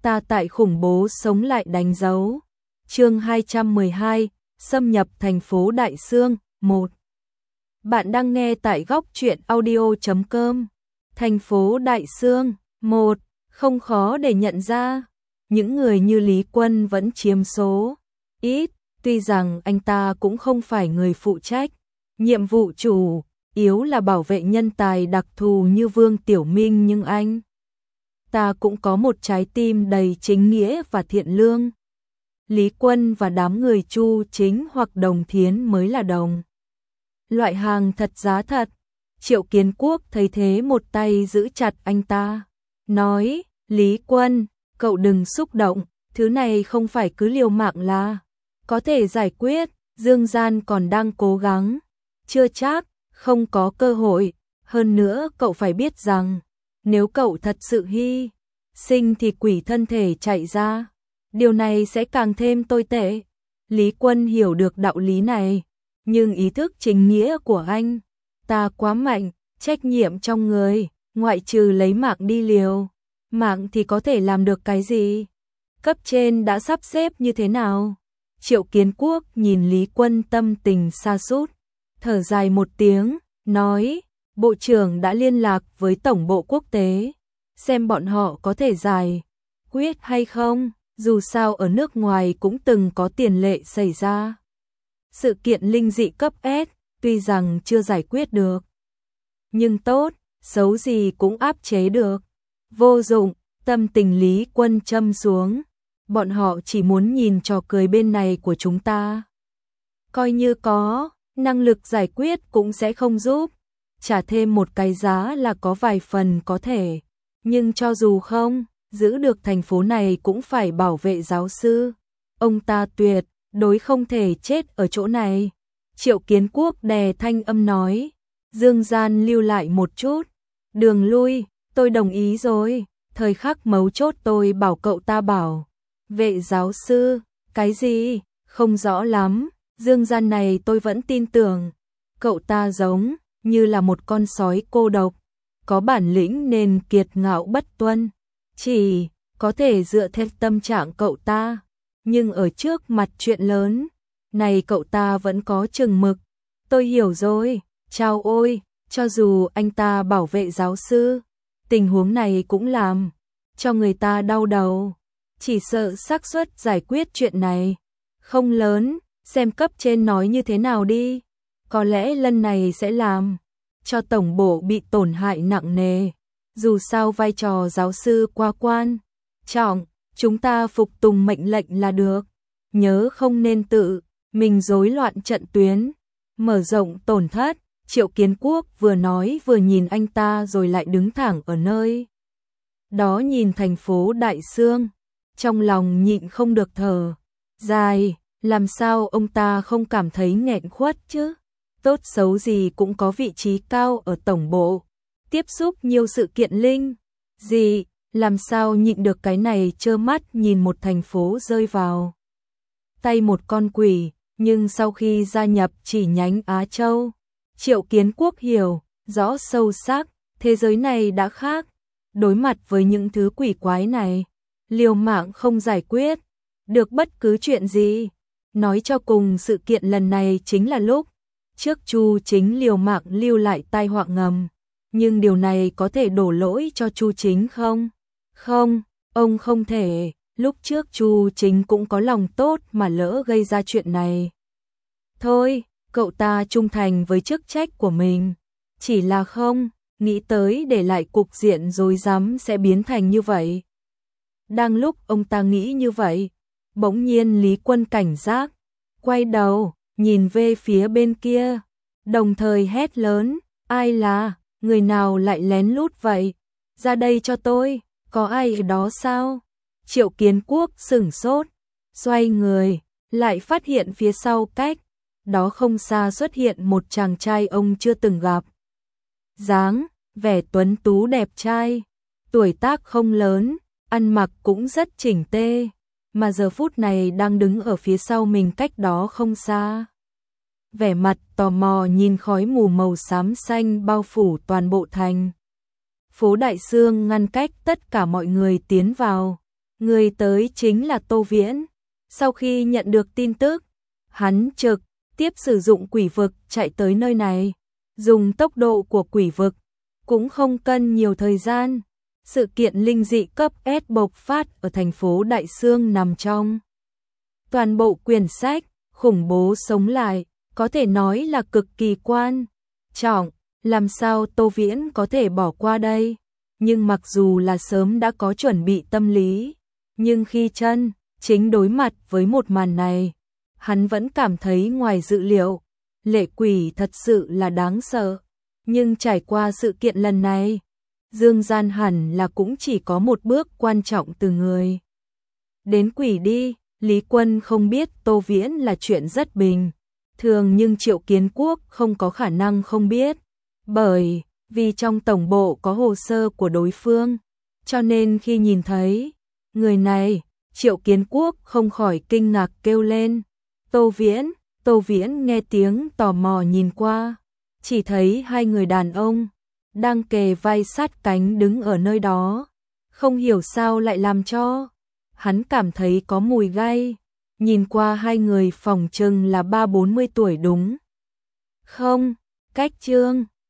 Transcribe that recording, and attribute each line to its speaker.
Speaker 1: ta tại khủng bố sống lại đánh dấu. Chương 212, xâm nhập thành phố Đại Xương, 1. Bạn đang nghe tại góc truyện audio.com. Thành phố Đại Xương, 1, không khó để nhận ra. Những người như Lý Quân vẫn chiếm số ít, tuy rằng anh ta cũng không phải người phụ trách. Nhiệm vụ chủ yếu là bảo vệ nhân tài đặc thù như Vương Tiểu Minh, nhưng anh ta cũng có một trái tim đầy chính nghĩa và thiện lương. Lý Quân và đám người Chu Chính hoặc Đồng Thiến mới là đồng loại hàng thật giá thật. Triệu Kiến Quốc thấy thế một tay giữ chặt anh ta, nói: Lý Quân, cậu đừng xúc động, thứ này không phải cứ liều mạng là có thể giải quyết. Dương Gian còn đang cố gắng, chưa chắc không có cơ hội. Hơn nữa cậu phải biết rằng, nếu cậu thật sự hy sinh thì quỷ thân thể chạy ra, điều này sẽ càng thêm tồi tệ. Lý Quân hiểu được đạo lý này, nhưng ý thức chính nghĩa của anh ta quá mạnh. Trách nhiệm trong người, ngoại trừ lấy mạng đi liều mạng thì có thể làm được cái gì? Cấp trên đã sắp xếp như thế nào? Triệu Kiến Quốc nhìn Lý Quân tâm tình sa sút, thở dài một tiếng, nói: Bộ trưởng đã liên lạc với tổng bộ quốc tế, xem bọn họ có thể giải quyết hay không. Dù sao ở nước ngoài cũng từng có tiền lệ xảy ra sự kiện linh dị cấp S, tuy rằng chưa giải quyết được, nhưng tốt xấu gì cũng áp chế được. Vô dụng. Tâm tình Lý Quân châm xuống. Bọn họ chỉ muốn nhìn trò cười bên này của chúng ta. Coi như có năng lực giải quyết cũng sẽ không giúp. Trả thêm một cái giá là có vài phần có thể, nhưng cho dù không giữ được thành phố này cũng phải bảo vệ giáo sư. Ông ta tuyệt đối không thể chết ở chỗ này. Triệu Kiến Quốc đè thanh âm nói: Dương Gian lưu lại một chút đường lui, tôi đồng ý rồi. Thời khắc mấu chốt tôi bảo cậu ta bảo vệ giáo sư. Cái gì? Không rõ lắm. Dương Gian này tôi vẫn tin tưởng. Cậu ta giống như là một con sói cô độc, có bản lĩnh nên kiệt ngạo bất tuân, chỉ có thể dựa theo tâm trạng cậu ta. Nhưng ở trước mặt chuyện lớn này cậu ta vẫn có chừng mực. Tôi hiểu rồi. Chao ôi, cho dù anh ta bảo vệ giáo sư, tình huống này cũng làm cho người ta đau đầu. Chỉ sợ xác suất giải quyết chuyện này không lớn, xem cấp trên nói như thế nào đi. Có lẽ lần này sẽ làm cho tổng bộ bị tổn hại nặng nề. Dù sao vai trò giáo sư quá quan trọng, chúng ta phục tùng mệnh lệnh là được. Nhớ không nên tự mình rối loạn trận tuyến, mở rộng tổn thất. Triệu Kiến Quốc vừa nói vừa nhìn anh ta rồi lại đứng thẳng ở nơi đó nhìn thành phố Đại Xương, trong lòng nhịn không được thở dài. Làm sao ông ta không cảm thấy nghẹn khuất chứ? Tốt xấu gì cũng có vị trí cao ở tổng bộ, tiếp xúc nhiều sự kiện linh dị, làm sao nhịn được cái này trơ mắt nhìn một thành phố rơi vào tay một con quỷ. Nhưng sau khi gia nhập chi nhánh Á Châu, Triệu Kiến Quốc hiểu rõ sâu sắc, thế giới này đã khác. Đối mặt với những thứ quỷ quái này, liều mạng không giải quyết được bất cứ chuyện gì. Nói cho cùng sự kiện lần này chính là lúc trước Chu Chính liều mạng lưu lại tai họa ngầm. Nhưng điều này có thể đổ lỗi cho Chu Chính không? Không, ông không thể. Lúc trước Chu Chính cũng có lòng tốt mà lỡ gây ra chuyện này. Thôi, cậu ta trung thành với chức trách của mình, chỉ là không nghĩ tới để lại cục diện rối rắm sẽ biến thành như vậy. Đang lúc ông ta nghĩ như vậy, bỗng nhiên Lý Quân cảnh giác, quay đầu, nhìn về phía bên kia, đồng thời hét lớn: Ai là? Người nào lại lén lút vậy? Ra đây cho tôi, có ai ở đó sao? Triệu Kiến Quốc sửng sốt, xoay người, lại phát hiện phía sau cách đó không xa xuất hiện một chàng trai ông chưa từng gặp. Dáng vẻ tuấn tú đẹp trai, tuổi tác không lớn, ăn mặc cũng rất chỉnh tê, mà giờ phút này đang đứng ở phía sau mình cách đó không xa. Vẻ mặt tò mò nhìn khói mù màu xám xanh bao phủ toàn bộ thành phố Đại Xương, ngăn cách tất cả mọi người tiến vào. Người tới chính là Tô Viễn. Sau khi nhận được tin tức, hắn trực tiếp sử dụng quỷ vực chạy tới nơi này. Dùng tốc độ của quỷ vực, cũng không cần nhiều thời gian. Sự kiện linh dị cấp S bộc phát ở thành phố Đại Xương nằm trong toàn bộ quyển sách, khủng bố sống lại, có thể nói là cực kỳ quan trọng. Làm sao Tô Viễn có thể bỏ qua đây? Nhưng mặc dù là sớm đã có chuẩn bị tâm lý, nhưng khi chân chính đối mặt với một màn này, hắn vẫn cảm thấy ngoài dự liệu. Lệ quỷ thật sự là đáng sợ. Nhưng trải qua sự kiện lần này, dương gian hẳn là cũng chỉ có một bước quan trọng từ người đến quỷ đi. Lý Quân không biết Tô Viễn là chuyện rất bình thường, nhưng Triệu Kiến Quốc không có khả năng không biết. Bởi vì trong tổng bộ có hồ sơ của đối phương, cho nên khi nhìn thấy người này, Triệu Kiến Quốc không khỏi kinh ngạc kêu lên. Tô Viễn nghe tiếng tò mò nhìn qua, chỉ thấy hai người đàn ông đang kề vai sát cánh đứng ở nơi đó. Không hiểu sao lại làm cho hắn cảm thấy có mùi gai. Nhìn qua hai người phỏng chừng là 30-40 tuổi đúng không? Cách